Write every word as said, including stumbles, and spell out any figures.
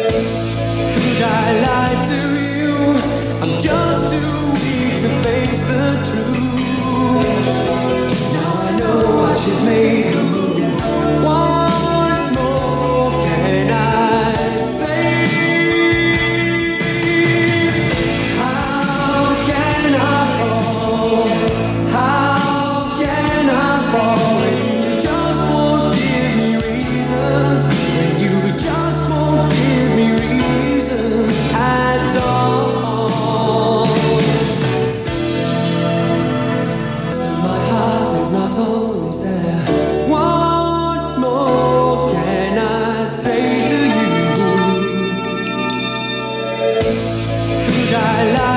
Could I lie to you? I'm just too weak to face the truth. Now I know I should make a move. What more can I say? How can I fall? How can I fall when you just won't give me reasons? When you just won't give me reasons at all. Still my heart is not always there. What more can I say to you? Could I lie?